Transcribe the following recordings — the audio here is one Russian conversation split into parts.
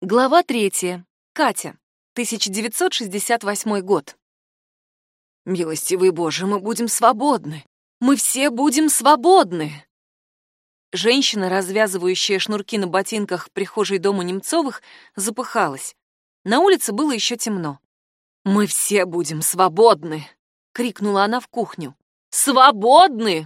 Глава 3. Катя. 1968 год. «Милостивый Боже, мы будем свободны! Мы все будем свободны!» Женщина, развязывающая шнурки на ботинках в прихожей дома Немцовых, запыхалась. На улице было еще темно. «Мы все будем свободны!» — крикнула она в кухню. «Свободны!»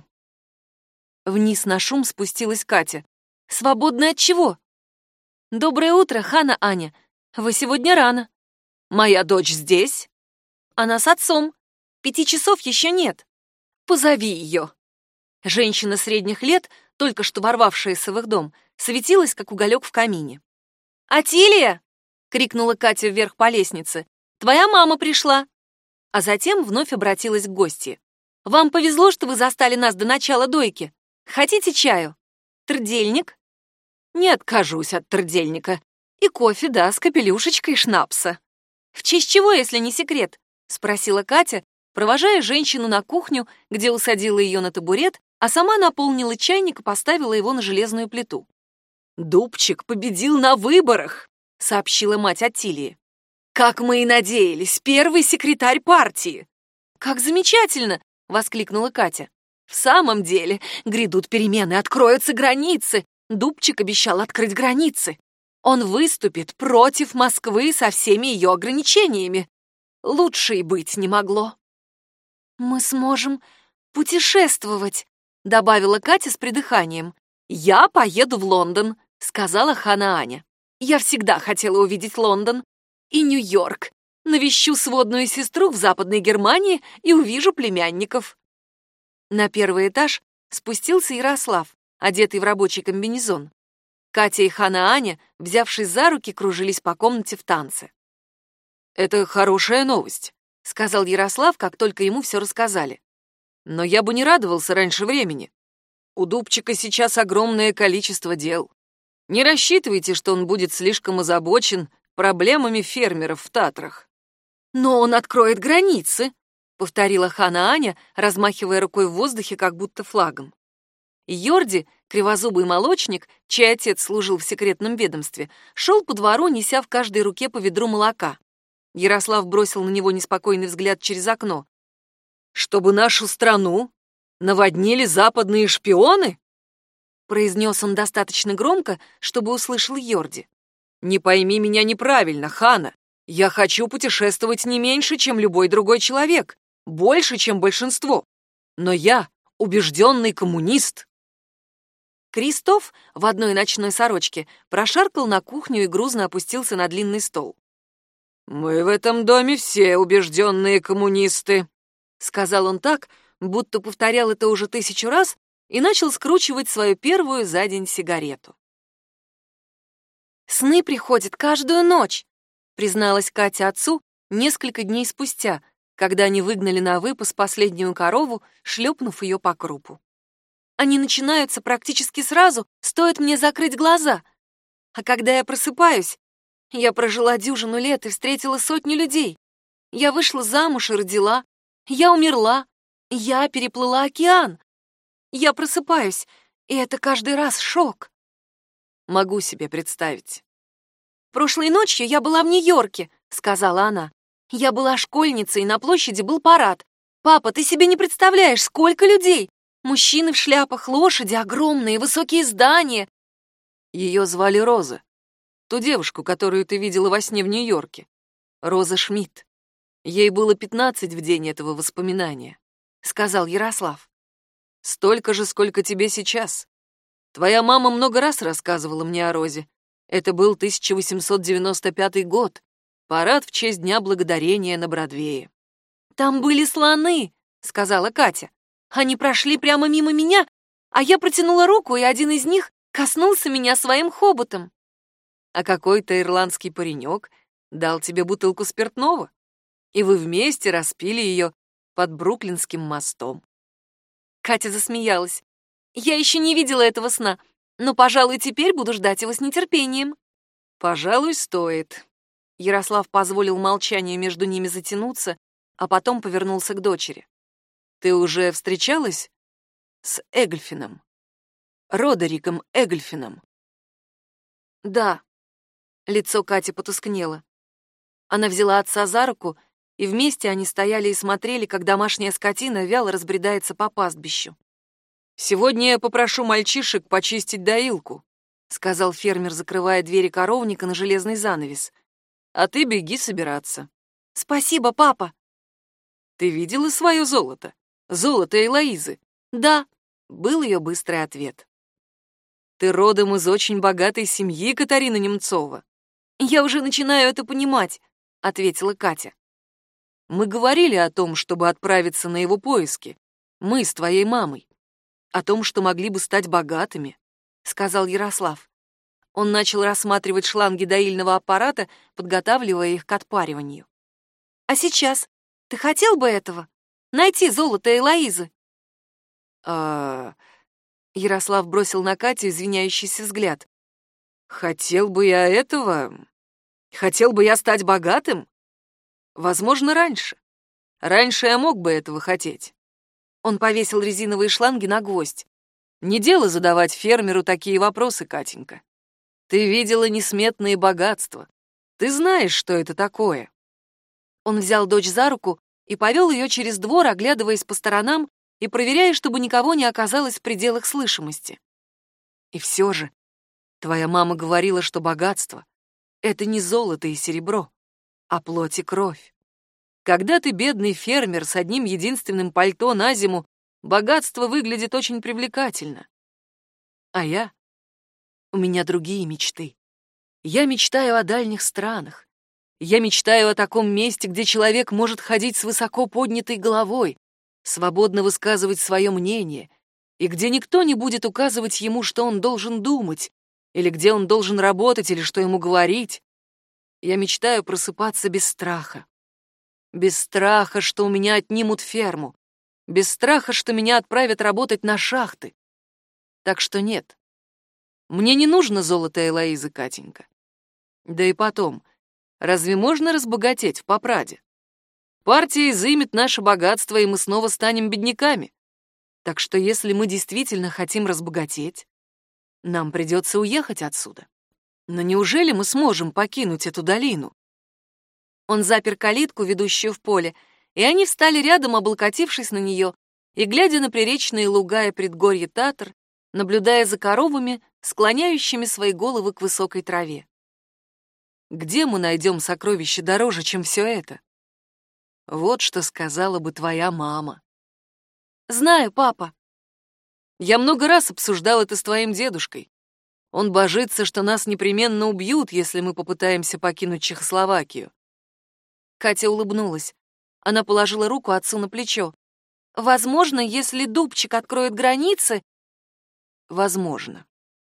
Вниз на шум спустилась Катя. «Свободны от чего?» «Доброе утро, Хана Аня. Вы сегодня рано». «Моя дочь здесь?» «Она с отцом. 5 часов еще нет». «Позови ее». Женщина средних лет, только что ворвавшаяся в их дом, светилась, как уголек в камине. «Атилия!» — крикнула Катя вверх по лестнице. «Твоя мама пришла!» А затем вновь обратилась к гостье. «Вам повезло, что вы застали нас до начала дойки. Хотите чаю? Трдельник?» «Не откажусь от трдельника. И кофе, да, с капелюшечкой шнапса». «В честь чего, если не секрет?» — спросила Катя, провожая женщину на кухню, где усадила ее на табурет, а сама наполнила чайник и поставила его на железную плиту. «Дубчик победил на выборах», — сообщила мать Аттилии. «Как мы и надеялись, первый секретарь партии». «Как замечательно!» — воскликнула Катя. «В самом деле, грядут перемены, откроются границы. Дубчик обещал открыть границы. Он выступит против Москвы со всеми ее ограничениями. Лучше и быть не могло». «Мы сможем путешествовать», — добавила Катя с придыханием. «Я поеду в Лондон», — сказала Хана Аня. «Я всегда хотела увидеть Лондон. И Нью-Йорк. Навещу сводную сестру в Западной Германии и увижу племянников». На первый этаж спустился Ярослав, одетый в рабочий комбинезон. Катя и Хана Аня, взявшись за руки, кружились по комнате в танце. «Это хорошая новость», — сказал Ярослав, как только ему все рассказали. «Но я бы не радовался раньше времени. У Дубчика сейчас огромное количество дел. Не рассчитывайте, что он будет слишком озабочен проблемами фермеров в Татрах». «Но он откроет границы», — повторила Хана Аня, размахивая рукой в воздухе, как будто флагом. Йорди, кривозубый молочник, чей отец служил в секретном ведомстве, шел по двору, неся в каждой руке по ведру молока. Ярослав бросил на него неспокойный взгляд через окно. «Чтобы нашу страну наводнили западные шпионы?» Произнес он достаточно громко, чтобы услышал Йорди. «Не пойми меня неправильно, Хана. Я хочу путешествовать не меньше, чем любой другой человек, больше, чем большинство. Но я убежденный коммунист». Кристоф в одной ночной сорочке прошаркал на кухню и грузно опустился на длинный стол. «Мы в этом доме все убежденные коммунисты», — сказал он так, будто повторял это уже 1000 раз, и начал скручивать свою первую за день сигарету. «Сны приходят каждую ночь», — призналась Катя отцу несколько дней спустя, когда они выгнали на выпас последнюю корову, шлепнув ее по крупу. «Они начинаются практически сразу, стоит мне закрыть глаза. А когда я просыпаюсь, я прожила 10 лет и встретила сотни людей. Я вышла замуж и родила. Я умерла. Я переплыла океан. Я просыпаюсь, и это каждый раз шок». «Могу себе представить». «Прошлой ночью я была в Нью-Йорке», — сказала она. «Я была школьницей, и на площади был парад. Папа, ты себе не представляешь, сколько людей! Мужчины в шляпах, лошади, огромные, высокие здания». «Ее звали Роза. Ту девушку, которую ты видела во сне в Нью-Йорке. Роза Шмидт. Ей было 15 в день этого воспоминания», — сказал Ярослав. «Столько же, сколько тебе сейчас. Твоя мама много раз рассказывала мне о Розе. Это был 1895 год, парад в честь Дня Благодарения на Бродвее». «Там были слоны», — сказала Катя. «Они прошли прямо мимо меня, а я протянула руку, и один из них коснулся меня своим хоботом». «А какой-то ирландский паренек дал тебе бутылку спиртного, и вы вместе распили ее под Бруклинским мостом». Катя засмеялась. «Я еще не видела этого сна, но, пожалуй, теперь буду ждать его с нетерпением». «Пожалуй, стоит». Ярослав позволил молчанию между ними затянуться, а потом повернулся к дочери. «Ты уже встречалась с Эгльфином? Родериком Эгльфином?» «Да». Лицо Кати потускнело. Она взяла отца за руку, и вместе они стояли и смотрели, как домашняя скотина вяло разбредается по пастбищу. «Сегодня я попрошу мальчишек почистить доилку», — сказал фермер, закрывая двери коровника на железный занавес. «А ты беги собираться». «Спасибо, папа». «Ты видела свое золото? Золото Элоизы?» «Да», — был ее быстрый ответ. «Ты родом из очень богатой семьи, Катарина Немцова». «Я уже начинаю это понимать», — ответила Катя. «Мы говорили о том, чтобы отправиться на его поиски. Мы с твоей мамой. О том, что могли бы стать богатыми», — сказал Ярослав. Он начал рассматривать шланги доильного аппарата, подготавливая их к отпариванию. «А сейчас ты хотел бы этого? Найти золото Элоизы?» Ярослав бросил на Катю извиняющийся взгляд. «Хотел бы я этого? Хотел бы я стать богатым? Возможно, раньше. Раньше я мог бы этого хотеть». Он повесил резиновые шланги на гвоздь. «Не дело задавать фермеру такие вопросы, Катенька. Ты видела несметные богатства. Ты знаешь, что это такое». Он взял дочь за руку и повел ее через двор, оглядываясь по сторонам и проверяя, чтобы никого не оказалось в пределах слышимости. «И все же, твоя мама говорила, что богатство — это не золото и серебро, а плоть и кровь. Когда ты бедный фермер с одним единственным пальто на зиму, богатство выглядит очень привлекательно. А у меня другие мечты. Я мечтаю о дальних странах. Я мечтаю о таком месте, где человек может ходить с высоко поднятой головой, свободно высказывать свое мнение, и где никто не будет указывать ему, что он должен думать, или где он должен работать, или что ему говорить. Я мечтаю просыпаться без страха. Без страха, что у меня отнимут ферму. Без страха, что меня отправят работать на шахты. Так что нет. Мне не нужно золото Элоизы, Катенька. Да и потом, разве можно разбогатеть в Попраде? Партия изымет наше богатство, и мы снова станем бедняками. Так что если мы действительно хотим разбогатеть, нам придется уехать отсюда. Но неужели мы сможем покинуть эту долину? Он запер калитку, ведущую в поле, и они встали рядом, облокотившись на нее, и, глядя на приречные луга и предгорье Татр, наблюдая за коровами, склоняющими свои головы к высокой траве. Где мы найдем сокровище дороже, чем все это? Вот что сказала бы твоя мама. Знаю, папа. Я много раз обсуждал это с твоим дедушкой. Он божится, что нас непременно убьют, если мы попытаемся покинуть Чехословакию. Катя улыбнулась. Она положила руку отцу на плечо. Возможно, если Дубчик откроет границы... Возможно.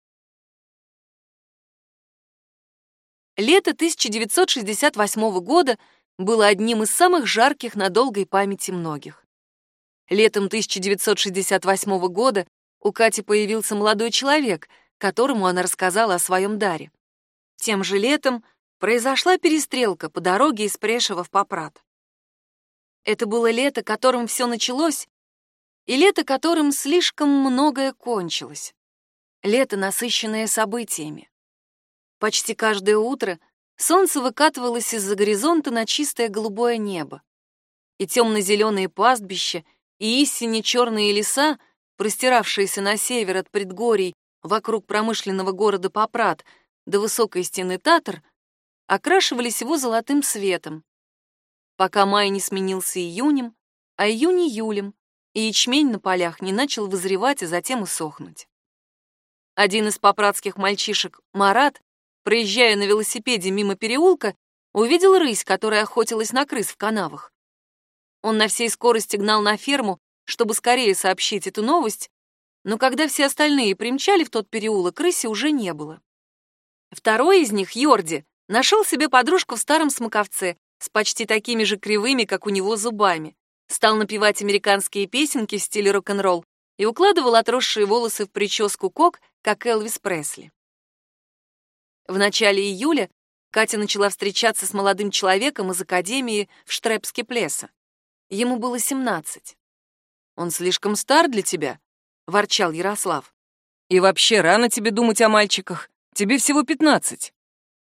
Лето 1968 года было одним из самых жарких на долгой памяти многих. Летом 1968 года у Кати появился молодой человек, которому она рассказала о своем даре. Тем же летом произошла перестрелка по дороге из Прешева в Попрад. Это было лето, которым все началось, и лето, которым слишком многое кончилось. Лето, насыщенное событиями. Почти каждое утро солнце выкатывалось из-за горизонта на чистое голубое небо. И темно-зеленые пастбища, и истинно черные леса, простиравшиеся на север от предгорий вокруг промышленного города Попрад до высокой стены Татр, окрашивались его золотым светом, пока май не сменился июнем, а июнь — июлем, и ячмень на полях не начал вызревать, а затем усохнуть. Один из попрадских мальчишек, Марат, проезжая на велосипеде мимо переулка, увидел рысь, которая охотилась на крыс в канавах. Он на всей скорости гнал на ферму, чтобы скорее сообщить эту новость, но когда все остальные примчали в тот переулок, рыси уже не было. Второй из них, Йорди, нашел себе подружку в старом смоковце с почти такими же кривыми, как у него, зубами, стал напевать американские песенки в стиле рок-н-ролл и укладывал отросшие волосы в прическу кок, как Элвис Пресли. В начале июля Катя начала встречаться с молодым человеком из академии в Штрепске-Плеса. Ему было 17. «Он слишком стар для тебя», — ворчал Ярослав. «И вообще рано тебе думать о мальчиках. Тебе всего 15».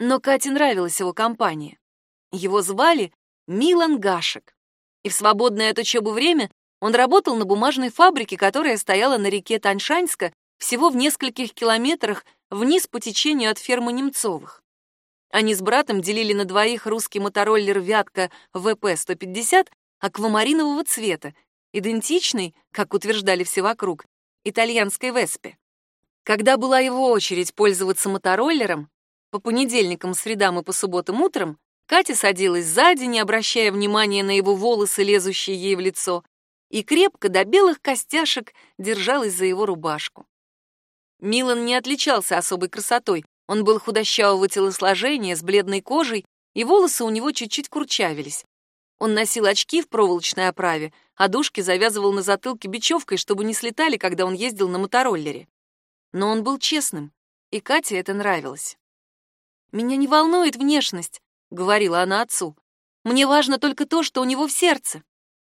Но Кате нравилась его компания. Его звали Милан Гашек. И в свободное от учебы время он работал на бумажной фабрике, которая стояла на реке Таншаньска, всего в нескольких километрах вниз по течению от фермы Немцовых. Они с братом делили на двоих русский мотороллер «Вятка» ВП-150 аквамаринового цвета, идентичный, как утверждали все вокруг, итальянской «Веспе». Когда была его очередь пользоваться мотороллером, по понедельникам, средам и по субботам утром, Катя садилась сзади, не обращая внимания на его волосы, лезущие ей в лицо, и крепко до белых костяшек держалась за его рубашку. Милан не отличался особой красотой. Он был худощавого телосложения, с бледной кожей, и волосы у него чуть-чуть курчавились. Он носил очки в проволочной оправе, а дужки завязывал на затылке бечевкой, чтобы не слетали, когда он ездил на мотороллере. Но он был честным, и Кате это нравилось. «Меня не волнует внешность», — говорила она отцу. «Мне важно только то, что у него в сердце».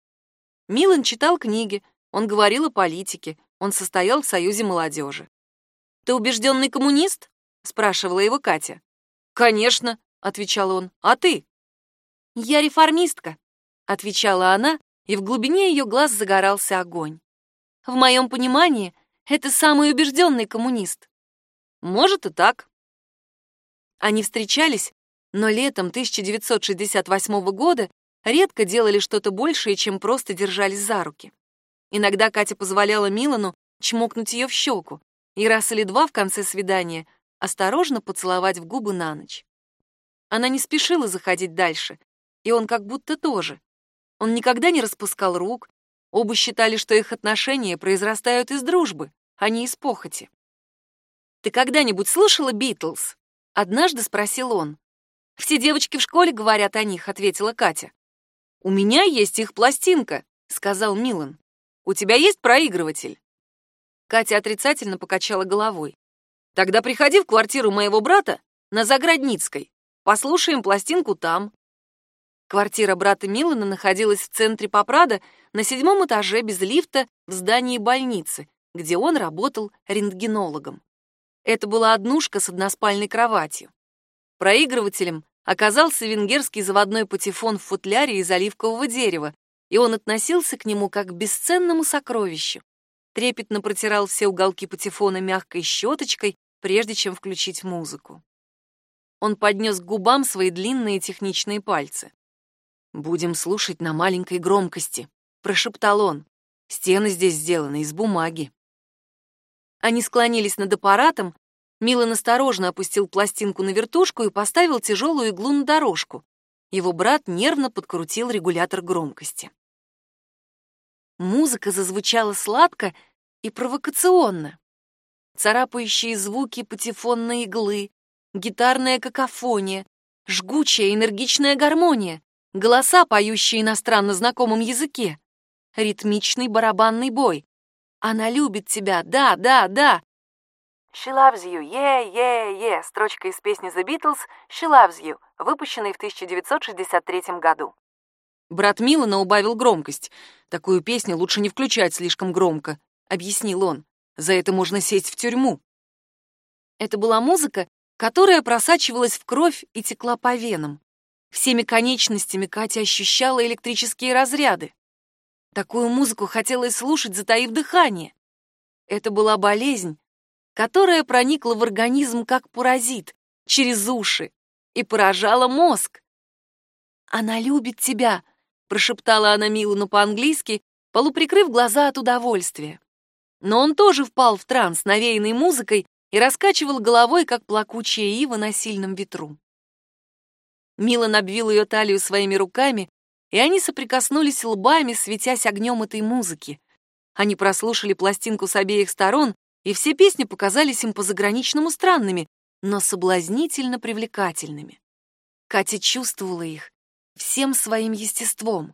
Милан читал книги, он говорил о политике, он состоял в Союзе молодежи. «Ты убежденный коммунист?» — спрашивала его Катя. «Конечно», — отвечал он. «А ты?» «Я реформистка», — отвечала она, и в глубине ее глаз загорался огонь. «В моем понимании, это самый убежденный коммунист». «Может и так». Они встречались, но летом 1968 года редко делали что-то большее, чем просто держались за руки. Иногда Катя позволяла Милану чмокнуть ее в щеку и раз или два в конце свидания осторожно поцеловать в губы на ночь. Она не спешила заходить дальше, и он как будто тоже. Он никогда не распускал рук, оба считали, что их отношения произрастают из дружбы, а не из похоти. «Ты когда-нибудь слушала Битлз?» — однажды спросил он. «Все девочки в школе говорят о них», — ответила Катя. «У меня есть их пластинка», — сказал Милан. «У тебя есть проигрыватель?» Катя отрицательно покачала головой. «Тогда приходи в квартиру моего брата на Заградницкой. Послушаем пластинку там». Квартира брата Милана находилась в центре Попрада на 7-м этаже без лифта в здании больницы, где он работал рентгенологом. Это была однушка с односпальной кроватью. Проигрывателем оказался венгерский заводной патефон в футляре из оливкового дерева, и он относился к нему как к бесценному сокровищу. Трепетно протирал все уголки патефона мягкой щеточкой, прежде чем включить музыку. Он поднес к губам свои длинные техничные пальцы. «Будем слушать на маленькой громкости», — прошептал он. «Стены здесь сделаны из бумаги». Они склонились над аппаратом. Милан осторожно опустил пластинку на вертушку и поставил тяжелую иглу на дорожку. Его брат нервно подкрутил регулятор громкости. Музыка зазвучала сладко и провокационно. Царапающие звуки патефонной иглы, гитарная какофония, жгучая энергичная гармония, голоса, поющие иностранно знакомом языке, ритмичный барабанный бой. «Она любит тебя, да, да, да!» «She loves you, yeah, yeah, yeah» — строчка из песни The Beatles «She loves you», выпущенной в 1963 году. Брат Милана убавил громкость. «Такую песню лучше не включать слишком громко», — объяснил он. «За это можно сесть в тюрьму». Это была музыка, которая просачивалась в кровь и текла по венам. Всеми конечностями Катя ощущала электрические разряды. Такую музыку хотелось слушать, затаив дыхание. Это была болезнь, которая проникла в организм как паразит, через уши, и поражала мозг. «Она любит тебя», — прошептала она Милану по-английски, полуприкрыв глаза от удовольствия. Но он тоже впал в транс, навеянный музыкой, и раскачивал головой, как плакучая ива на сильном ветру. Милан обвил ее талию своими руками, и они соприкоснулись лбами, светясь огнем этой музыки. Они прослушали пластинку с обеих сторон, и все песни показались им по-заграничному странными, но соблазнительно привлекательными. Катя чувствовала их всем своим естеством.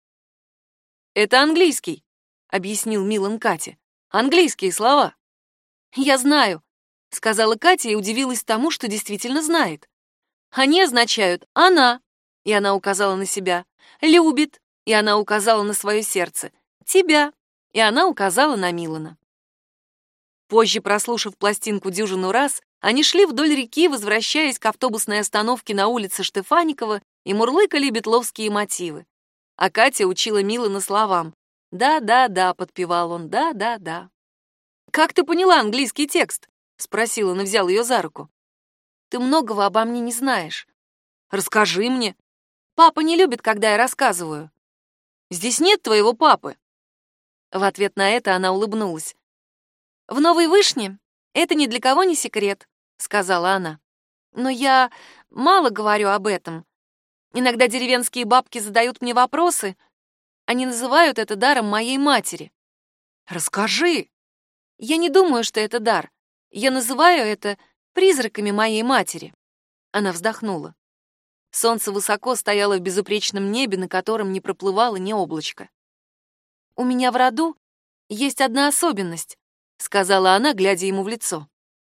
«Это английский», — объяснил Милан Кате. «Английские слова». «Я знаю», — сказала Катя и удивилась тому, что действительно знает. «Они означают «она», и она указала на себя, «любит», и она указала на свое сердце, «тебя», и она указала на Милана. Позже, прослушав пластинку дюжину раз, Они шли вдоль реки, возвращаясь к автобусной остановке на улице Штефаникова, и мурлыкали бетловские мотивы. А Катя учила Милана словам. «Да-да-да», — подпевал он, «да-да-да». «Как ты поняла английский текст?» — спросил он и взял ее за руку. «Ты многого обо мне не знаешь. Расскажи мне. Папа не любит, когда я рассказываю. Здесь нет твоего папы». В ответ на это она улыбнулась. «В Новой Вышне это ни для кого не секрет», — сказала она. «Но я мало говорю об этом. Иногда деревенские бабки задают мне вопросы. Они называют это даром моей матери». «Расскажи». «Я не думаю, что это дар. Я называю это призраками моей матери». Она вздохнула. Солнце высоко стояло в безупречном небе, на котором не проплывало ни облачко. «У меня в роду есть одна особенность», — сказала она, глядя ему в лицо.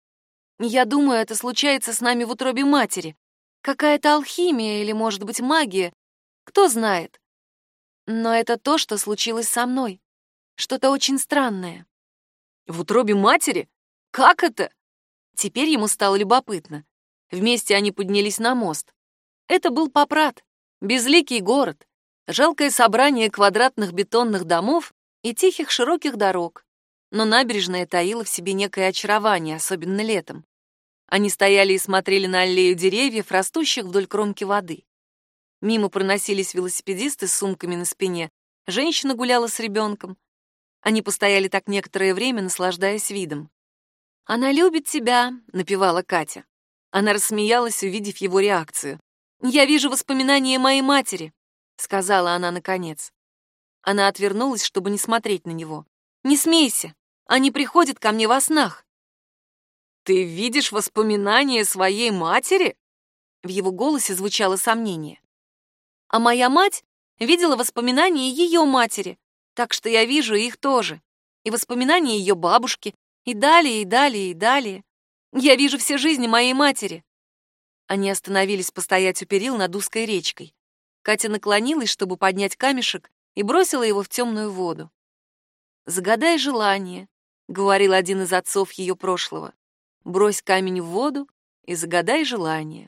«Я думаю, это случается с нами в утробе матери. Какая-то алхимия или, может быть, магия. Кто знает. Но это то, что случилось со мной. Что-то очень странное». «В утробе матери? Как это?» Теперь ему стало любопытно. Вместе они поднялись на мост. Это был Попрат, безликий город, жалкое собрание квадратных бетонных домов и тихих широких дорог. Но набережная таила в себе некое очарование, особенно летом. Они стояли и смотрели на аллею деревьев, растущих вдоль кромки воды. Мимо проносились велосипедисты с сумками на спине, женщина гуляла с ребенком. Они постояли так некоторое время, наслаждаясь видом. «Она любит тебя», — напевала Катя. Она рассмеялась, увидев его реакцию. «Я вижу воспоминания моей матери», — сказала она наконец. Она отвернулась, чтобы не смотреть на него. «Не смейся, они приходят ко мне во снах». «Ты видишь воспоминания своей матери?» В его голосе звучало сомнение. «А моя мать видела воспоминания ее матери, так что я вижу их тоже. И воспоминания ее бабушки, и далее, и далее, и далее. Я вижу все жизни моей матери». Они остановились постоять у перил над узкой речкой. Катя наклонилась, чтобы поднять камешек, и бросила его в темную воду. «Загадай желание», — говорил один из отцов ее прошлого. «Брось камень в воду и загадай желание».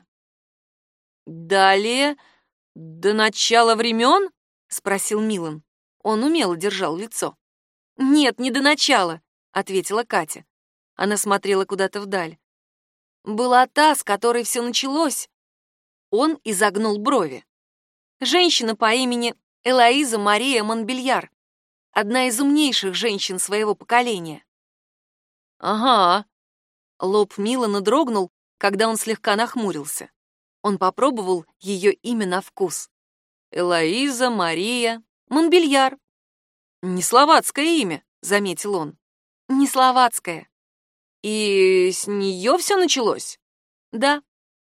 «Далее, до начала времен?» — спросил Милан. Он умело держал лицо. «Нет, не до начала», — ответила Катя. Она смотрела куда-то вдаль. «Была та, с которой все началось». Он изогнул брови. «Женщина по имени Элоиза Мария Монбельяр. Одна из умнейших женщин своего поколения». «Ага». Лоб Милана дрогнул, когда он слегка нахмурился. Он попробовал ее имя на вкус. Элоиза Мария Монбельяр. «Не словацкое имя», — заметил он. «Не словацкое». «И с нее все началось?» «Да».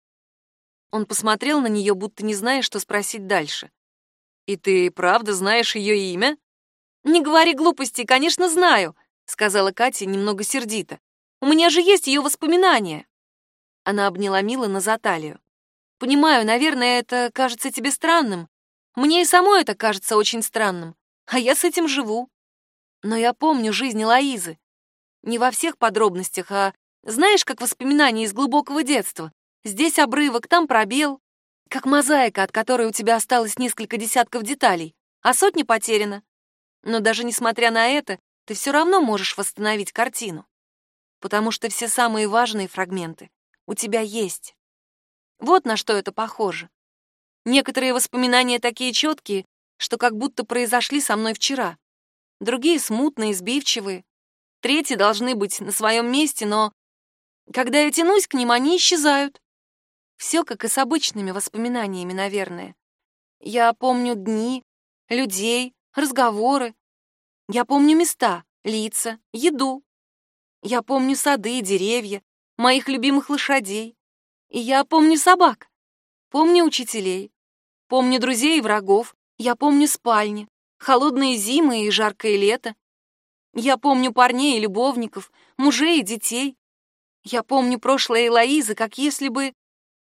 Он посмотрел на нее, будто не зная, что спросить дальше. «И ты правда знаешь ее имя?» «Не говори глупостей, конечно, знаю», — сказала Катя немного сердито. «У меня же есть ее воспоминания». Она обняла Милана за талию. «Понимаю, наверное, это кажется тебе странным. Мне и самой это кажется очень странным. А я с этим живу. Но я помню жизнь Лоизы. Не во всех подробностях, а знаешь, как воспоминания из глубокого детства. Здесь обрывок, там пробел. Как мозаика, от которой у тебя осталось несколько десятков деталей, а сотни потеряно. Но даже несмотря на это, ты все равно можешь восстановить картину. Потому что все самые важные фрагменты у тебя есть. Вот на что это похоже. Некоторые воспоминания такие четкие, что как будто произошли со мной вчера. Другие смутные, сбивчивые. Третьи должны быть на своем месте, но когда я тянусь к ним, они исчезают. Все как и с обычными воспоминаниями, наверное. Я помню дни, людей, разговоры. Я помню места, лица, еду. Я помню сады и деревья, моих любимых лошадей. И я помню собак, помню учителей, помню друзей и врагов. Я помню спальни, холодные зимы и жаркое лето. Я помню парней и любовников, мужей и детей. Я помню прошлое Элоизы, как если бы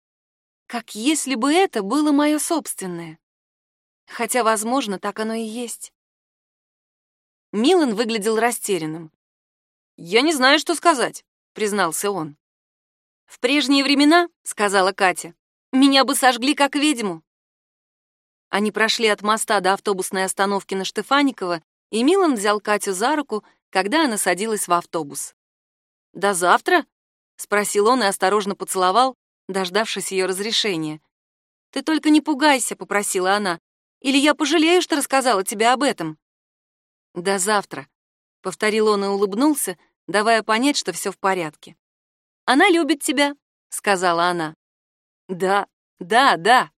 это было мое собственное. Хотя, возможно, так оно и есть. Милан выглядел растерянным. «Я не знаю, что сказать», — признался он. «В прежние времена, — сказала Катя, — меня бы сожгли как ведьму». Они прошли от моста до автобусной остановки на Штефаникова, и Милан взял Катю за руку, когда она садилась в автобус. «До завтра?» — спросил он и осторожно поцеловал, дождавшись ее разрешения. «Ты только не пугайся», — попросила она, — «или я пожалею, что рассказала тебе об этом». «До завтра», — повторил он и улыбнулся, давая понять, что все в порядке. «Она любит тебя», — сказала она. «Да, да, да».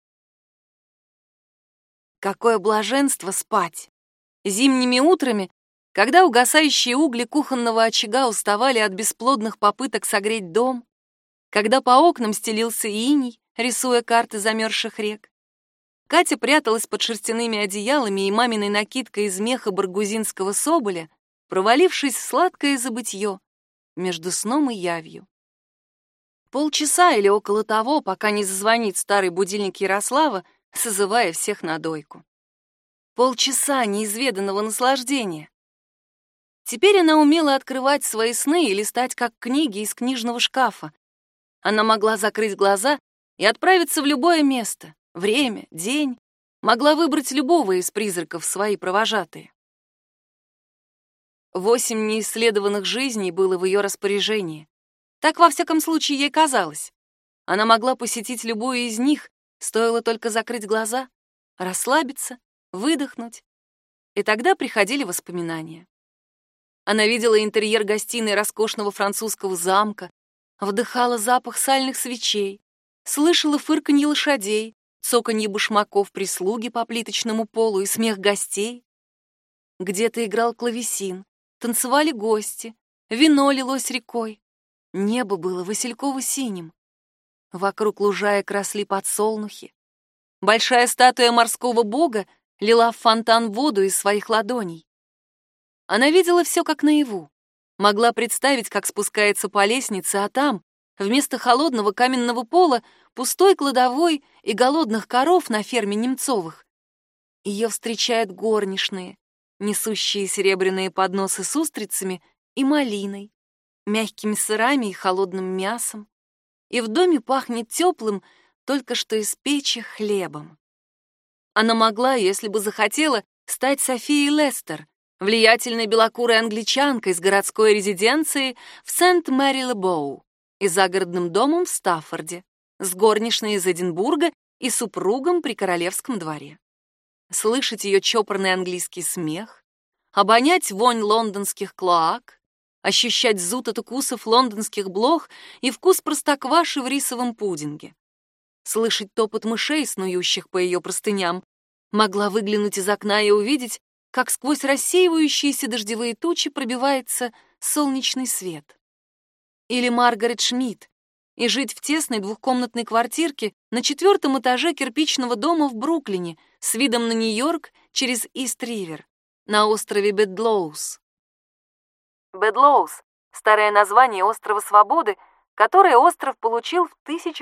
Какое блаженство спать! Зимними утрами, когда угасающие угли кухонного очага уставали от бесплодных попыток согреть дом, когда по окнам стелился иней, рисуя карты замерзших рек, Катя пряталась под шерстяными одеялами и маминой накидкой из меха баргузинского соболя, провалившись в сладкое забытье между сном и явью. Полчаса или около того, пока не зазвонит старый будильник Ярослава, созывая всех на дойку. Полчаса неизведанного наслаждения. Теперь она умела открывать свои сны и листать как книги из книжного шкафа. Она могла закрыть глаза и отправиться в любое место, время, день, могла выбрать любого из призраков свои провожатые. 8 неисследованных жизней было в ее распоряжении. Так, во всяком случае, ей казалось. Она могла посетить любую из них, стоило только закрыть глаза, расслабиться, выдохнуть. И тогда приходили воспоминания. Она видела интерьер гостиной роскошного французского замка, вдыхала запах сальных свечей, слышала фырканье лошадей, цоканье башмаков прислуги по плиточному полу и смех гостей. Где-то играл клавесин, танцевали гости, вино лилось рекой. Небо было васильково-синим. Вокруг лужаек росли подсолнухи. Большая статуя морского бога лила в фонтан воду из своих ладоней. Она видела все как наяву. Могла представить, как спускается по лестнице, а там, вместо холодного каменного пола, пустой кладовой и голодных коров на ферме Немцовых. Ее встречают горничные, несущие серебряные подносы с устрицами и малиной, мягкими сырами и холодным мясом. И в доме пахнет теплым, только что из печи, хлебом. Она могла, если бы захотела, стать Софией Лестер, влиятельной белокурой англичанкой с городской резиденцией в Сент-Мэри-ле-Боу и загородным домом в Стаффорде, с горничной из Эдинбурга и супругом при королевском дворе. Слышать ее чопорный английский смех, обонять вонь лондонских клоак, ощущать зуд от укусов лондонских блох и вкус простокваши в рисовом пудинге. Слышать топот мышей, снующих по ее простыням, могла выглянуть из окна и увидеть, как сквозь рассеивающиеся дождевые тучи пробивается солнечный свет. Или Маргарет Шмидт, и жить в тесной двухкомнатной квартирке на 4-м этаже кирпичного дома в Бруклине с видом на Нью-Йорк через Ист-Ривер, на острове Бэдлоус. Бэдлоус — старое название острова Свободы, которое остров получил в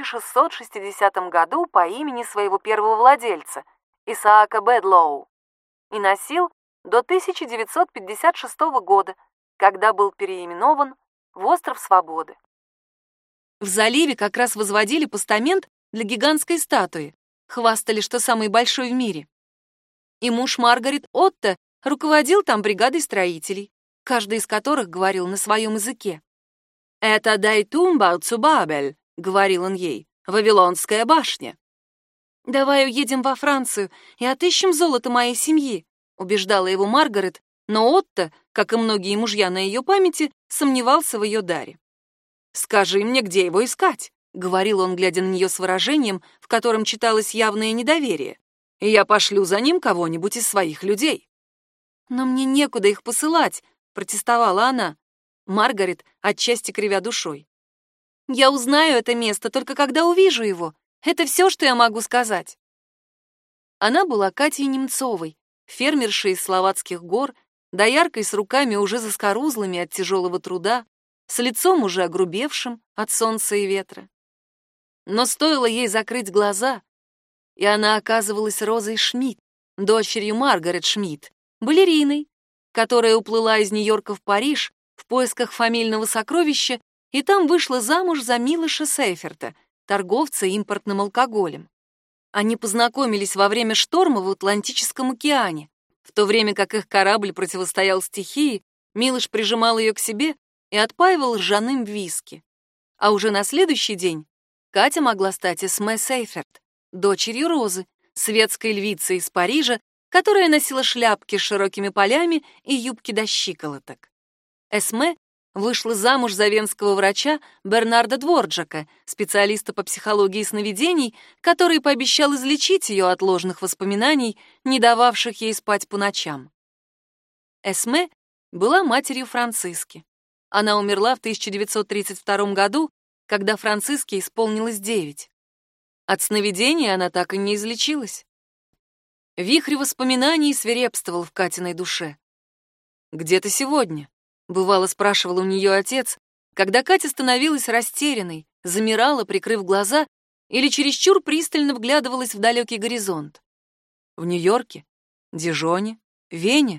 1660 году по имени своего первого владельца, Исаака Бэдлоу, и носил до 1956 года, когда был переименован в Остров Свободы. В заливе как раз возводили постамент для гигантской статуи, хвастали, что самый большой в мире. И муж Маргарет, Отто, руководил там бригадой строителей, каждый из которых говорил на своем языке. «Это Дайтумба Цубабель», — говорил он ей, — «Вавилонская башня». «Давай уедем во Францию и отыщем золото моей семьи», — убеждала его Маргарет, но Отто, как и многие мужья на ее памяти, сомневался в ее даре. «Скажи мне, где его искать», — говорил он, глядя на нее с выражением, в котором читалось явное недоверие, «и я пошлю за ним кого-нибудь из своих людей». «Но мне некуда их посылать», — протестовала она. Маргарет, отчасти кривя душой. «Я узнаю это место только когда увижу его. Это все, что я могу сказать». Она была Катей Немцовой, фермершей из Словацких гор, дояркой с руками уже заскорузлыми от тяжелого труда, с лицом уже огрубевшим от солнца и ветра. Но стоило ей закрыть глаза, и она оказывалась Розой Шмидт, дочерью Маргарет Шмидт, балериной, которая уплыла из Нью-Йорка в Париж в поисках фамильного сокровища и там вышла замуж за Милоша Сейферта, торговца импортным алкоголем. Они познакомились во время шторма в Атлантическом океане. В то время как их корабль противостоял стихии, Милош прижимал ее к себе и отпаивал ржаным виски. А уже на следующий день Катя могла стать Эсме Сейферт, дочерью Розы, светской львицы из Парижа, которая носила шляпки с широкими полями и юбки до щиколоток. Эсме вышла замуж за венского врача Бернарда Дворджака, специалиста по психологии сновидений, который пообещал излечить ее от ложных воспоминаний, не дававших ей спать по ночам. Эсме была матерью Франциски. Она умерла в 1932 году, когда Франциске исполнилось 9. От сновидений она так и не излечилась. Вихрь воспоминаний свирепствовал в Катиной душе. «Где ты сегодня?» — бывало спрашивал у нее отец, когда Катя становилась растерянной, замирала, прикрыв глаза, или чересчур пристально вглядывалась в далекий горизонт. В Нью-Йорке, Дижоне, Вене.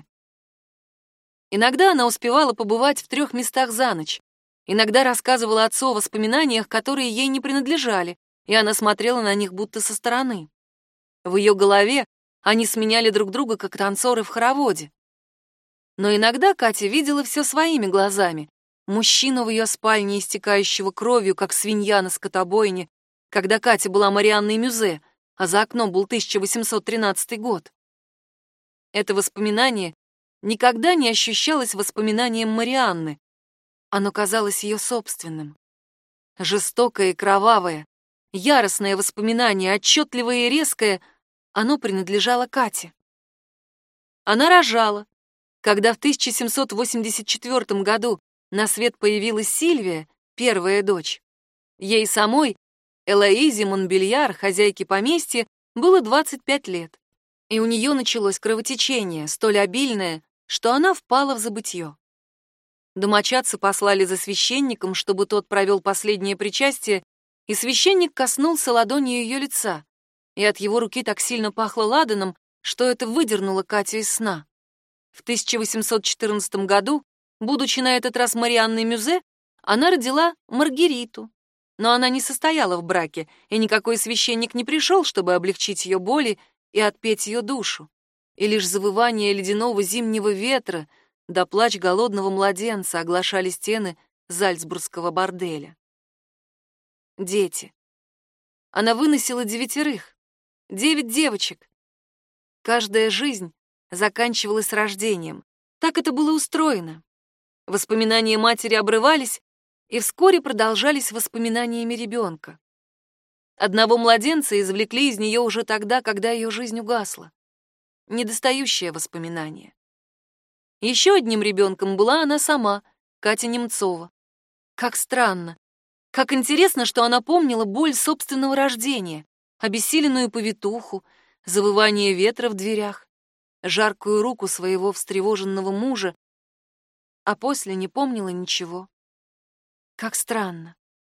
Иногда она успевала побывать в 3 местах за ночь, иногда рассказывала отцу о воспоминаниях, которые ей не принадлежали, и она смотрела на них будто со стороны. В ее голове они сменяли друг друга, как танцоры в хороводе. Но иногда Катя видела все своими глазами. Мужчину в ее спальне, истекающего кровью, как свинья на скотобойне, когда Катя была Марианной Мюзе, а за окном был 1813 год. Это воспоминание никогда не ощущалось воспоминанием Марианны. Оно казалось ее собственным. Жестокое и кровавое, яростное воспоминание, отчетливое и резкое, оно принадлежало Кате. Она рожала. Когда в 1784 году на свет появилась Сильвия, первая дочь, ей самой, Элоизе Монбельяр, хозяйке поместья, было 25 лет, и у нее началось кровотечение, столь обильное, что она впала в забытье. Домочадцы послали за священником, чтобы тот провел последнее причастие, и священник коснулся ладонью ее лица, и от его руки так сильно пахло ладаном, что это выдернуло Катю из сна. В 1814 году, будучи на этот раз Марианной Мюзе, она родила Маргариту. Но она не состояла в браке, и никакой священник не пришел, чтобы облегчить ее боли и отпеть ее душу. И лишь завывание ледяного зимнего ветра да плач голодного младенца оглашали стены зальцбургского борделя. Дети. Она выносила 9, 9 девочек. Каждая жизнь заканчивалась рождением. Так это было устроено. Воспоминания матери обрывались, и вскоре продолжались воспоминаниями ребенка. Одного младенца извлекли из нее уже тогда, когда ее жизнь угасла. Недостающее воспоминание. Еще одним ребенком была она сама, Катя Немцова. Как странно. Как интересно, что она помнила боль собственного рождения, обессиленную повитуху, завывание ветра в дверях, жаркую руку своего встревоженного мужа, а после не помнила ничего. Как странно.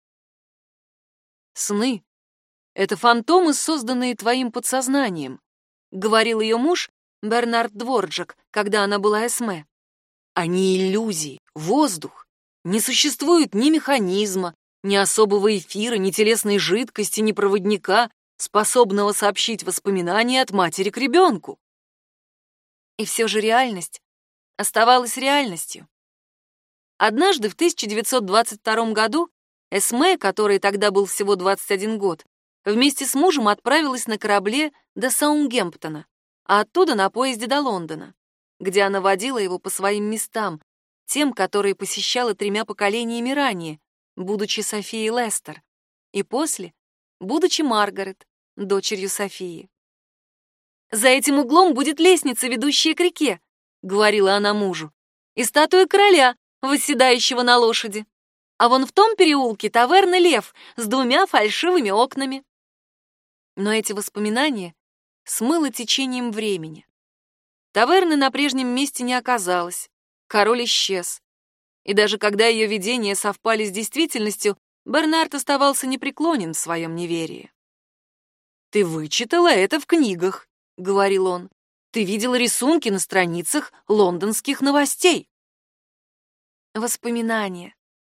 «Сны — это фантомы, созданные твоим подсознанием», — говорил ее муж Бернард Дворджак, когда она была Эсме. «Они иллюзии, воздух. Не существует ни механизма, ни особого эфира, ни телесной жидкости, ни проводника, способного сообщить воспоминания от матери к ребенку». И все же реальность оставалась реальностью. Однажды в 1922 году Эсме, которой тогда был всего 21 год, вместе с мужем отправилась на корабле до Саутгемптона, а оттуда на поезде до Лондона, где она водила его по своим местам, тем, которые посещала 3 поколениями ранее, будучи Софией Лестер, и после, будучи Маргарет, дочерью Софии. «За этим углом будет лестница, ведущая к реке», — говорила она мужу, «и статуя короля, восседающего на лошади. А вон в том переулке таверна «Лев» с 2 фальшивыми окнами». Но эти воспоминания смыло течением времени. Таверны на прежнем месте не оказалось, король исчез. И даже когда ее видения совпали с действительностью, Бернард оставался непреклонен в своем неверии. «Ты вычитала это в книгах», — говорил он. «Ты видела рисунки на страницах лондонских новостей». Воспоминания.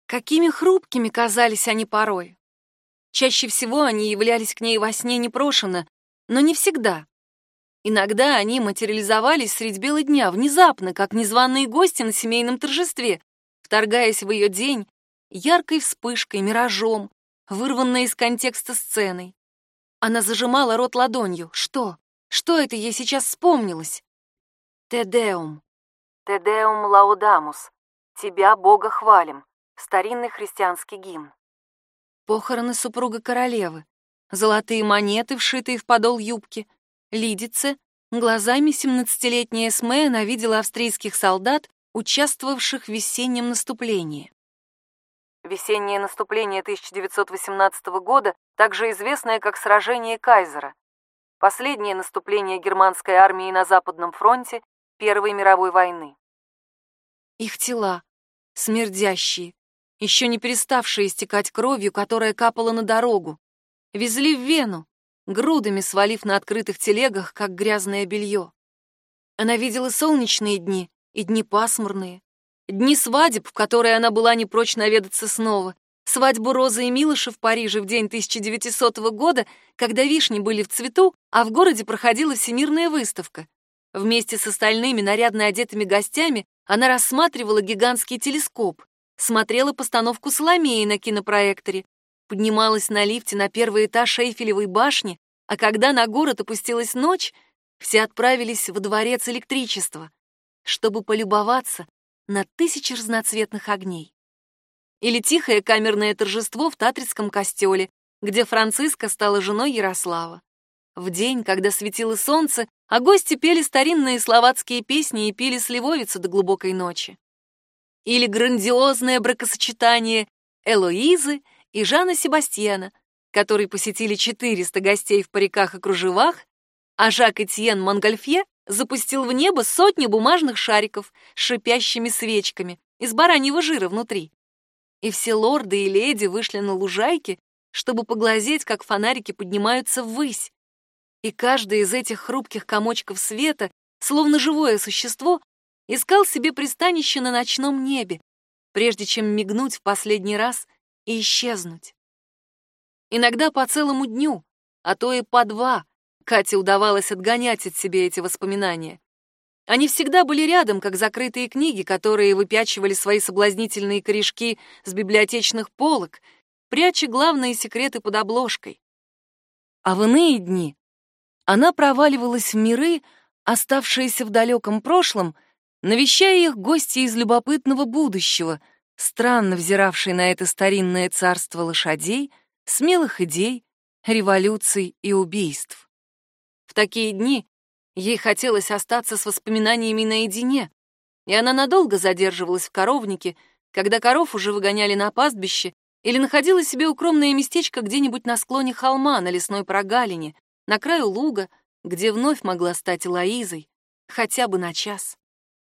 Какими хрупкими казались они порой. Чаще всего они являлись к ней во сне непрошено, но не всегда. Иногда они материализовались средь бела дня, внезапно, как незваные гости на семейном торжестве, вторгаясь в ее день яркой вспышкой, миражом, вырванной из контекста сценой. Она зажимала рот ладонью. Что? Что это ей сейчас вспомнилось? «Те Деум». «Те Деум лаудамус». «Тебя, Бога, хвалим». Старинный христианский гимн. Похороны супруга королевы. Золотые монеты, вшитые в подол юбки. Лидице. Глазами 17-летняя Эсме она видела австрийских солдат, участвовавших в весеннем наступлении. Весеннее наступление 1918 года, также известное как сражение Кайзера. Последнее наступление германской армии на Западном фронте Первой мировой войны. Их тела, смердящие, еще не переставшие истекать кровью, которая капала на дорогу, везли в Вену, грудами свалив на открытых телегах, как грязное белье. Она видела солнечные дни и дни пасмурные, дни свадеб, в которые она была не прочь наведаться снова, свадьбу Розы и Милоша в Париже в день 1900 года, когда вишни были в цвету, а в городе проходила всемирная выставка. Вместе с остальными нарядно одетыми гостями она рассматривала гигантский телескоп, смотрела постановку «Соломеи» на кинопроекторе, поднималась на лифте на первый этаж Эйфелевой башни, а когда на город опустилась ночь, все отправились во дворец электричества, чтобы полюбоваться на тысячи разноцветных огней. Или тихое камерное торжество в Татрицком костеле, где Франциска стала женой Ярослава. В день, когда светило солнце, а гости пели старинные словацкие песни и пили сливовицу до глубокой ночи. Или грандиозное бракосочетание Элоизы и Жана Себастьяна, который посетили 400 гостей в париках и кружевах, а Жак-Этьен Монгольфье запустил в небо сотни бумажных шариков с шипящими свечками из бараньего жира внутри. И все лорды и леди вышли на лужайки, чтобы поглазеть, как фонарики поднимаются ввысь. И каждый из этих хрупких комочков света, словно живое существо, искал себе пристанище на ночном небе, прежде чем мигнуть в последний раз и исчезнуть. Иногда по целому дню, а то и по два, Кате удавалось отгонять от себя эти воспоминания. Они всегда были рядом, как закрытые книги, которые выпячивали свои соблазнительные корешки с библиотечных полок, пряча главные секреты под обложкой. А в иные дни она проваливалась в миры, оставшиеся в далеком прошлом, навещая их гости из любопытного будущего, странно взиравшие на это старинное царство лошадей, смелых идей, революций и убийств. В такие дни ей хотелось остаться с воспоминаниями наедине, и она надолго задерживалась в коровнике, когда коров уже выгоняли на пастбище, или находила себе укромное местечко где-нибудь на склоне холма, на лесной прогалине, на краю луга, где вновь могла стать Элоизой, хотя бы на час.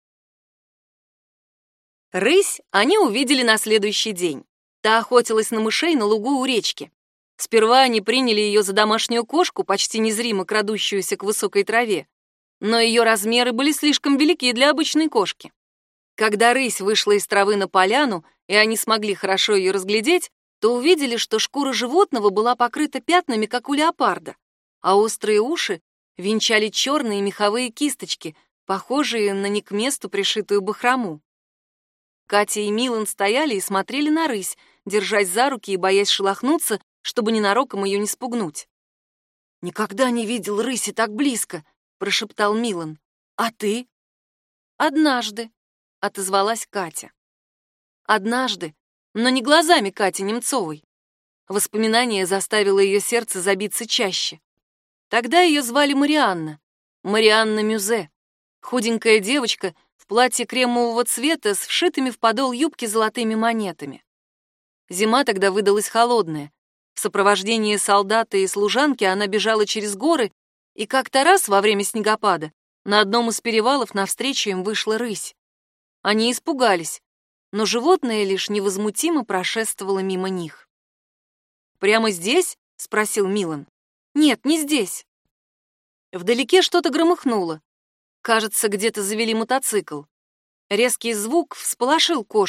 Рысь они увидели на следующий день. Та охотилась на мышей на лугу у речки. Сперва они приняли ее за домашнюю кошку, почти незримо крадущуюся к высокой траве, но ее размеры были слишком велики для обычной кошки. Когда рысь вышла из травы на поляну, и они смогли хорошо ее разглядеть, то увидели, что шкура животного была покрыта пятнами, как у леопарда, а острые уши венчали черные меховые кисточки, похожие на не к месту пришитую бахрому. Катя и Милан стояли и смотрели на рысь, держась за руки и боясь шелохнуться, чтобы ненароком ее не спугнуть. «Никогда не видел рыси так близко», — прошептал Милан. «А ты?» «Однажды», — отозвалась Катя. «Однажды, но не глазами Кати Немцовой». Воспоминание заставило ее сердце забиться чаще. Тогда ее звали Марианна, Марианна Мюзе, худенькая девочка в платье кремового цвета с вшитыми в подол юбки золотыми монетами. Зима тогда выдалась холодная. В сопровождении солдата и служанки она бежала через горы, и как-то раз во время снегопада на одном из перевалов навстречу им вышла рысь. Они испугались, но животное лишь невозмутимо прошествовало мимо них. «Прямо здесь?» — спросил Милан. «Нет, не здесь». Вдалеке что-то громыхнуло. Кажется, где-то завели мотоцикл. Резкий звук всполошил кошку,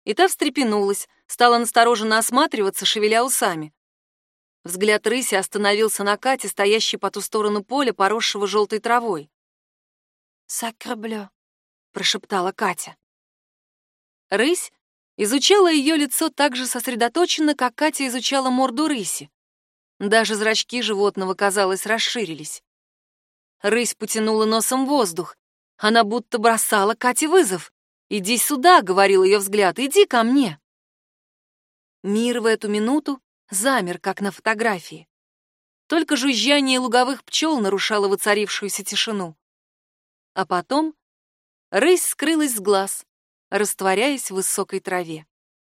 и та встрепенулась, стала настороженно осматриваться, шевеля усами. Взгляд рыси остановился на Кате, стоящей по ту сторону поля, поросшего желтой травой. «Сакреблё», — прошептала Катя. Рысь изучала ее лицо так же сосредоточенно, как Катя изучала морду рыси. Даже зрачки животного, казалось, расширились. Рысь потянула носом воздух. Она будто бросала Кате вызов. «Иди сюда», — говорил ее взгляд, — «иди ко мне». Мир в эту минуту замер, как на фотографии. Только жужжание луговых пчел нарушало воцарившуюся тишину. А потом рысь скрылась с глаз, растворяясь в высокой траве.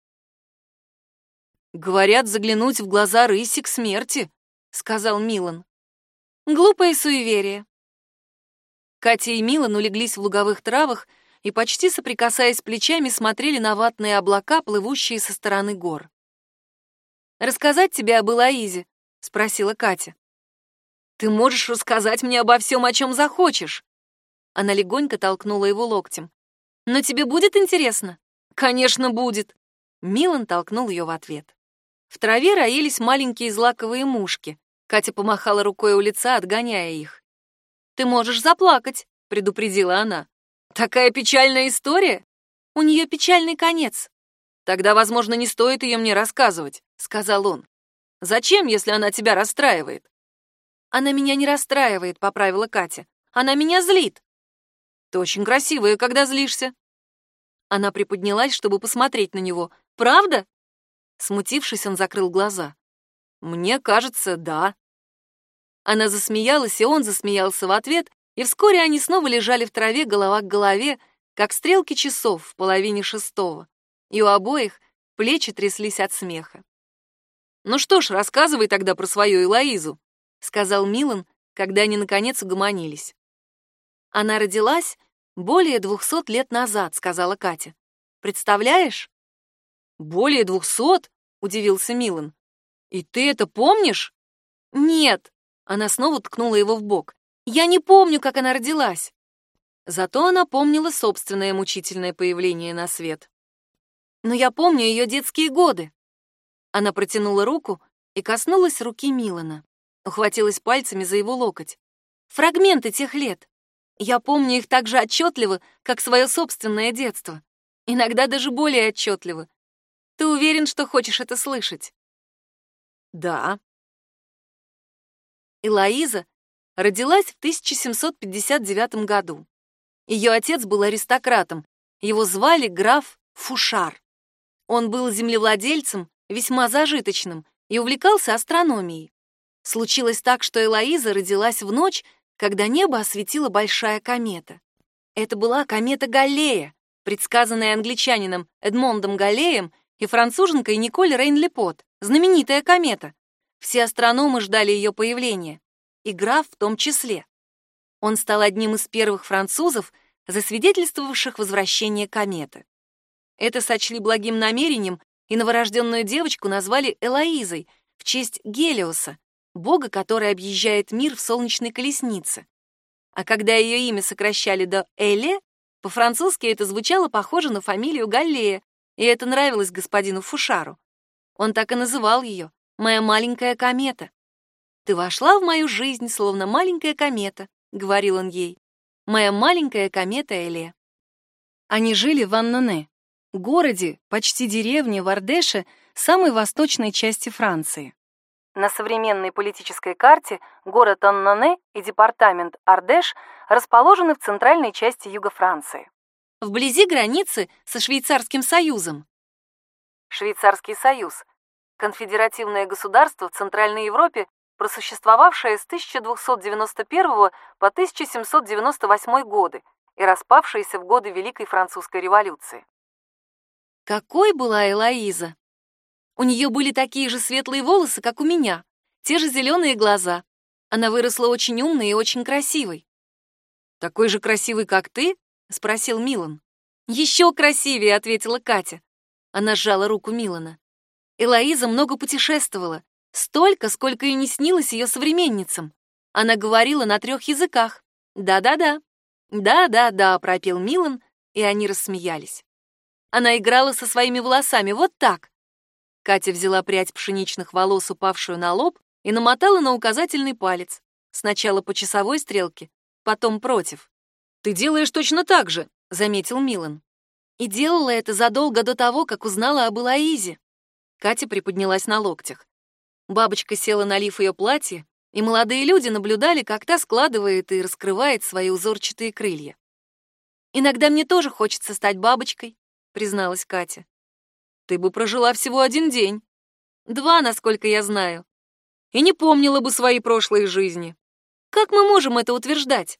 «Говорят, заглянуть в глаза рыси к смерти», — сказал Милан. «Глупое суеверие». Катя и Милан улеглись в луговых травах и, почти соприкасаясь плечами, смотрели на ватные облака, плывущие со стороны гор. «Рассказать тебе об Элоизе?» — спросила Катя. «Ты можешь рассказать мне обо всем, о чем захочешь». Она легонько толкнула его локтем. «Но тебе будет интересно?» «Конечно, будет!» Милан толкнул ее в ответ. В траве роились маленькие злаковые мушки. Катя помахала рукой у лица, отгоняя их. «Ты можешь заплакать», — предупредила она. «Такая печальная история? У нее печальный конец». «Тогда, возможно, не стоит ее мне рассказывать», — сказал он. «Зачем, если она тебя расстраивает?» «Она меня не расстраивает», — поправила Катя. «Она меня злит». «Ты очень красивая, когда злишься». Она приподнялась, чтобы посмотреть на него. «Правда?» Смутившись, он закрыл глаза. «Мне кажется, да». Она засмеялась, и он засмеялся в ответ, и вскоре они снова лежали в траве голова к голове, как стрелки часов в половине шестого, и у обоих плечи тряслись от смеха. «Ну что ж, рассказывай тогда про свою Элоизу», — сказал Милан, когда они наконец угомонились. «Она родилась более 200 лет назад», — сказала Катя. «Представляешь?» «Более 200?» — удивился Милан. «И ты это помнишь?» «Нет», — она снова ткнула его в бок. «Я не помню, как она родилась». Зато она помнила собственное мучительное появление на свет. «Но я помню ее детские годы». Она протянула руку и коснулась руки Милана. Ухватилась пальцами за его локоть. «Фрагменты тех лет. Я помню их так же отчетливо, как свое собственное детство. Иногда даже более отчетливо. Ты уверен, что хочешь это слышать?» «Да». Элоиза родилась в 1759 году. Ее отец был аристократом. Его звали граф Фушар. Он был землевладельцем, весьма зажиточным, и увлекался астрономией. Случилось так, что Элоиза родилась в ночь, когда небо осветила большая комета. Это была комета Галлея, предсказанная англичанином Эдмондом Галлеем и француженкой Николь Рейн-Лепот, знаменитая комета. Все астрономы ждали ее появления, и граф в том числе. Он стал одним из первых французов, засвидетельствовавших возвращение кометы. Это сочли благим намерением, и новорожденную девочку назвали Элоизой в честь Гелиоса, бога, который объезжает мир в солнечной колеснице. А когда ее имя сокращали до Эле, по-французски это звучало похоже на фамилию Галлея, и это нравилось господину Фушару. Он так и называл ее «Моя маленькая комета». «Ты вошла в мою жизнь, словно маленькая комета», — говорил он ей. «Моя маленькая комета Эле». Они жили в Анноне, городе, почти деревне в Ардеше, самой восточной части Франции. На современной политической карте город Анноне и департамент Ардеш расположены в центральной части юга Франции, вблизи границы со Швейцарским Союзом. Швейцарский Союз — конфедеративное государство в Центральной Европе, просуществовавшее с 1291 по 1798 годы и распавшееся в годы Великой Французской революции. Какой была Элоиза! У нее были такие же светлые волосы, как у меня, те же зеленые глаза. Она выросла очень умной и очень красивой. «Такой же красивый, как ты?» — спросил Милан. «Еще красивее», — ответила Катя. Она сжала руку Милана. Элоиза много путешествовала, столько, сколько и не снилось ее современницам. Она говорила на 3 языках. «Да-да-да, да-да-да», — пропел Милан, и они рассмеялись. Она играла со своими волосами, вот так. Катя взяла прядь пшеничных волос, упавшую на лоб, и намотала на указательный палец. Сначала по часовой стрелке, потом против. «Ты делаешь точно так же», — заметил Милан. И делала это задолго до того, как узнала об Элоизе. Катя приподнялась на локтях. Бабочка села на лиф ее платья, и молодые люди наблюдали, как та складывает и раскрывает свои узорчатые крылья. «Иногда мне тоже хочется стать бабочкой», — призналась Катя. «Ты бы прожила всего 1 день. 2, насколько я знаю. И не помнила бы свои прошлые жизни. Как мы можем это утверждать?»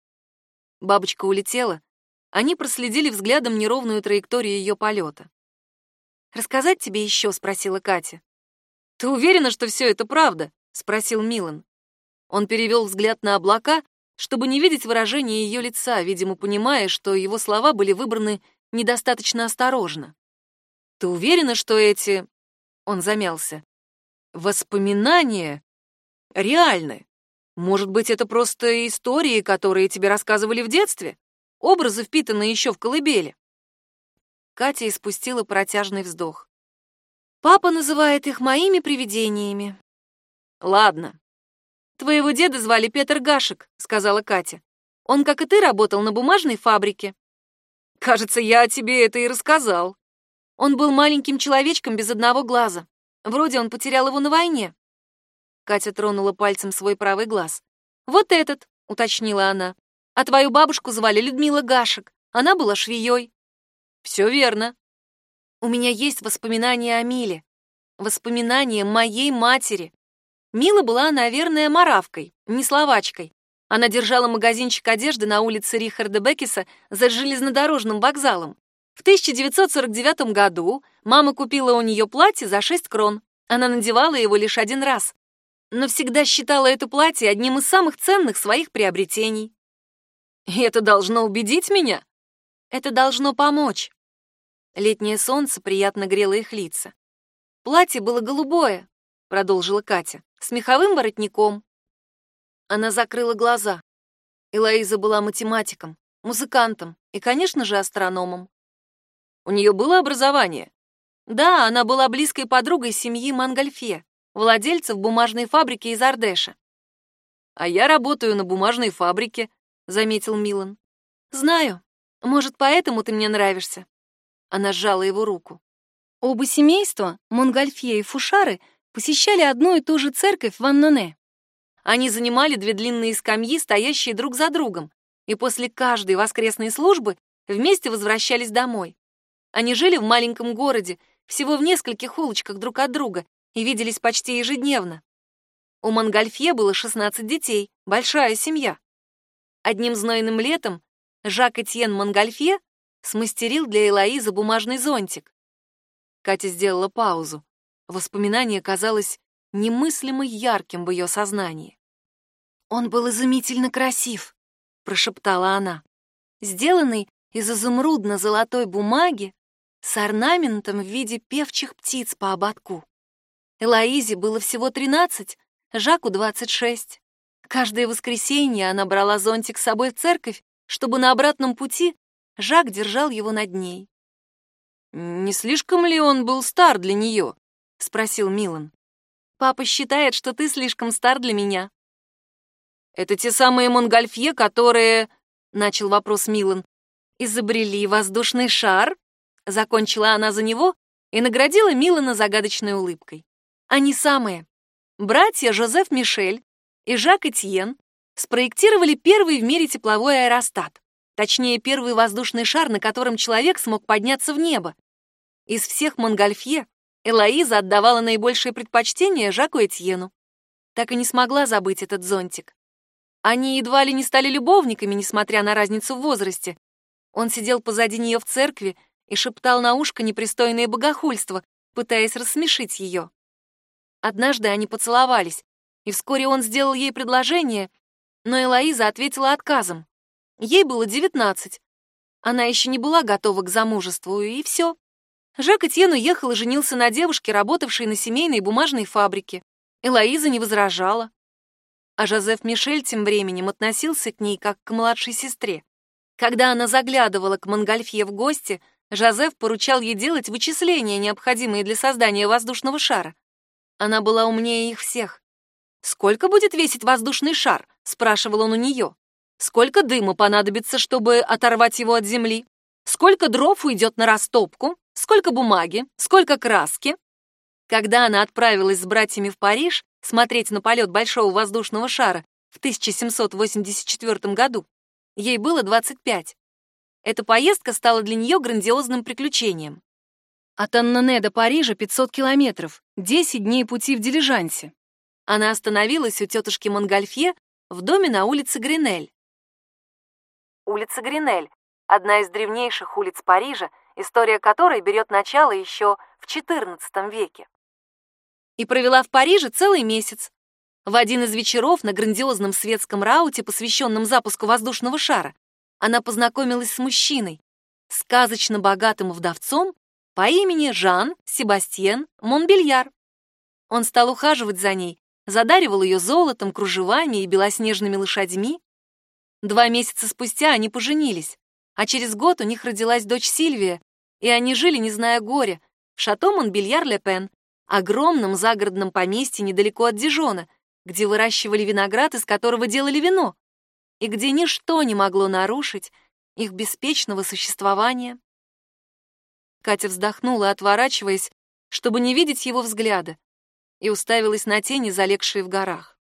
Бабочка улетела. Они проследили взглядом неровную траекторию ее полета. «Рассказать тебе еще?» — спросила Катя. «Ты уверена, что все это правда?» — спросил Милан. Он перевел взгляд на облака, чтобы не видеть выражения ее лица, видимо, понимая, что его слова были выбраны недостаточно осторожно. «Ты уверена, что эти...» — он замялся. «Воспоминания реальны? Может быть, это просто истории, которые тебе рассказывали в детстве? Образы, впитанные еще в колыбели?» Катя испустила протяжный вздох. «Папа называет их моими привидениями». «Ладно. Твоего деда звали Петр Гашек», — сказала Катя. «Он, как и ты, работал на бумажной фабрике». «Кажется, я тебе это и рассказал». «Он был маленьким человечком без одного глаза. Вроде он потерял его на войне». Катя тронула пальцем свой правый глаз. «Вот этот», — уточнила она. «А твою бабушку звали Людмила Гашек. Она была швеей». «Все верно». «У меня есть воспоминания о Миле. Воспоминания моей матери. Мила была, наверное, моравкой, не словачкой. Она держала магазинчик одежды на улице Рихарда Беккеса за железнодорожным вокзалом. В 1949 году мама купила у нее платье за 6 крон. Она надевала его лишь 1 раз. Но всегда считала это платье одним из самых ценных своих приобретений. И это должно убедить меня? Это должно помочь. Летнее солнце приятно грело их лица. Платье было голубое, продолжила Катя, с меховым воротником. Она закрыла глаза. Элоиза была математиком, музыкантом и, конечно же, астрономом. У нее было образование? Да, она была близкой подругой семьи Монгольфье, владельцев бумажной фабрики из Ардеша. «А я работаю на бумажной фабрике», — заметил Милан. «Знаю. Может, поэтому ты мне нравишься?» Она сжала его руку. Оба семейства, Монгольфье и Фушары, посещали одну и ту же церковь в Анноне. Они занимали 2 длинные скамьи, стоящие друг за другом, и после каждой воскресной службы вместе возвращались домой. Они жили в маленьком городе, всего в нескольких улочках друг от друга, и виделись почти ежедневно. У Монгольфье было 16 детей, большая семья. Одним знойным летом Жак-Этьен Монгольфье смастерил для Элоизы бумажный зонтик. Катя сделала паузу. Воспоминание казалось немыслимо ярким в ее сознании. «Он был изумительно красив», — прошептала она, «сделанный из изумрудно-золотой бумаги с орнаментом в виде певчих птиц по ободку. Элоизе было всего 13, Жаку 26. Каждое воскресенье она брала зонтик с собой в церковь, чтобы на обратном пути Жак держал его над ней. «Не слишком ли он был стар для нее?» — спросил Милан. «Папа считает, что ты слишком стар для меня». «Это те самые Монгольфье, которые...» — начал вопрос Милан. «Изобрели воздушный шар?» — закончила она за него и наградила Милана загадочной улыбкой. «Они самые. Братья Жозеф Мишель и Жак Этьен спроектировали первый в мире тепловой аэростат, точнее, первый воздушный шар, на котором человек смог подняться в небо. Из всех Монгольфье Элоиза отдавала наибольшее предпочтение Жаку Этьену. Так и не смогла забыть этот зонтик. Они едва ли не стали любовниками, несмотря на разницу в возрасте. Он сидел позади нее в церкви и шептал на ушко непристойные богохульства, пытаясь рассмешить ее. Однажды они поцеловались, и вскоре он сделал ей предложение, но Элоиза ответила отказом. Ей было 19. Она еще не была готова к замужеству, и все. Жак Этьен уехал и женился на девушке, работавшей на семейной бумажной фабрике. Элоиза не возражала. А Жозеф Мишель тем временем относился к ней как к младшей сестре. Когда она заглядывала к Монгольфье в гости, Жозеф поручал ей делать вычисления, необходимые для создания воздушного шара. Она была умнее их всех. «Сколько будет весить воздушный шар?» — спрашивал он у нее. «Сколько дыма понадобится, чтобы оторвать его от земли? Сколько дров уйдет на растопку? Сколько бумаги? Сколько краски?» Когда она отправилась с братьями в Париж смотреть на полет большого воздушного шара в 1784 году, ей было 25. Эта поездка стала для нее грандиозным приключением. От Аннене до Парижа 500 километров, 10 дней пути в дилижансе. Она остановилась у тетушки Монгольфье в доме на улице Гринель. Улица Гринель — одна из древнейших улиц Парижа, история которой берет начало еще в XIV веке. И провела в Париже целый месяц. В один из вечеров на грандиозном светском рауте, посвященном запуску воздушного шара, она познакомилась с мужчиной, сказочно богатым вдовцом по имени Жан-Себастьен Монбельяр. Он стал ухаживать за ней, задаривал ее золотом, кружевами и белоснежными лошадьми. 2 месяца спустя они поженились, а через год у них родилась дочь Сильвия, и они жили, не зная горя, в шато Монбельяр-ле-Пен, огромном загородном поместье недалеко от Дижона, где выращивали виноград, из которого делали вино, и где ничто не могло нарушить их беспечного существования. Катя вздохнула, отворачиваясь, чтобы не видеть его взгляда, и уставилась на тени, залегшие в горах.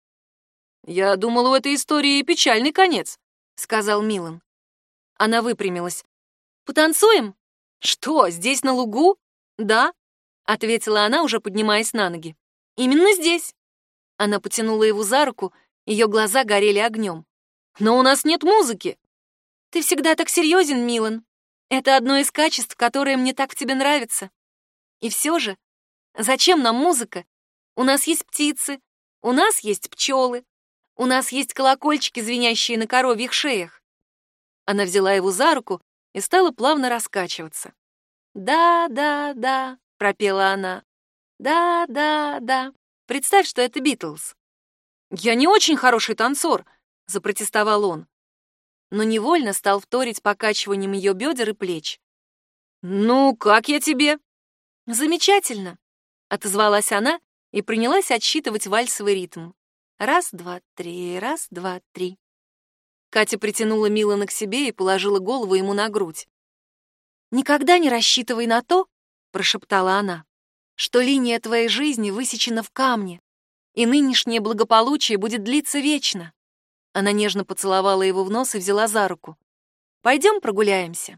«Я думала, у этой истории печальный конец», — сказал Милан. Она выпрямилась. «Потанцуем?» «Что, здесь, на лугу?» «Да», — ответила она, уже поднимаясь на ноги. «Именно здесь». Она потянула его за руку, ее глаза горели огнем. «Но у нас нет музыки». «Ты всегда так серьезен, Милан. Это одно из качеств, которое мне так в тебе нравится. И все же, зачем нам музыка? У нас есть птицы, у нас есть пчелы, у нас есть колокольчики, звенящие на коровьих шеях». Она взяла его за руку и стала плавно раскачиваться. «Да, да, да», — пропела она. «Да, да, да. Представь, что это Битлз». «Я не очень хороший танцор», — запротестовал он, но невольно стал вторить покачиванием ее бедер и плеч. «Ну, как я тебе?» «Замечательно», — отозвалась она и принялась отсчитывать вальсовый ритм. 1, 2, 3, 1, 2, 3. Катя притянула Милана к себе и положила голову ему на грудь. «Никогда не рассчитывай на то, — прошептала она, — что линия твоей жизни высечена в камне, и нынешнее благополучие будет длиться вечно». Она нежно поцеловала его в нос и взяла за руку. «Пойдем прогуляемся».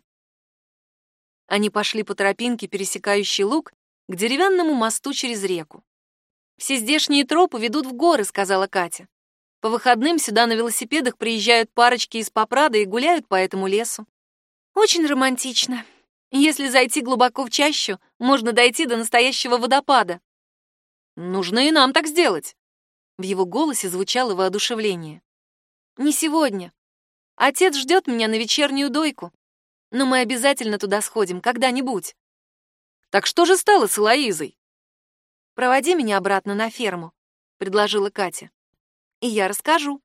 Они пошли по тропинке, пересекающей луг, к деревянному мосту через реку. «Все здешние тропы ведут в горы», — сказала Катя. «По выходным сюда на велосипедах приезжают парочки из Попрада и гуляют по этому лесу. Очень романтично. Если зайти глубоко в чащу, можно дойти до настоящего водопада». «Нужно и нам так сделать». В его голосе звучало воодушевление. «Не сегодня. Отец ждет меня на вечернюю дойку. Но мы обязательно туда сходим когда-нибудь». «Так что же стало с Элоизой?» «Проводи меня обратно на ферму», — предложила Катя. «И я расскажу».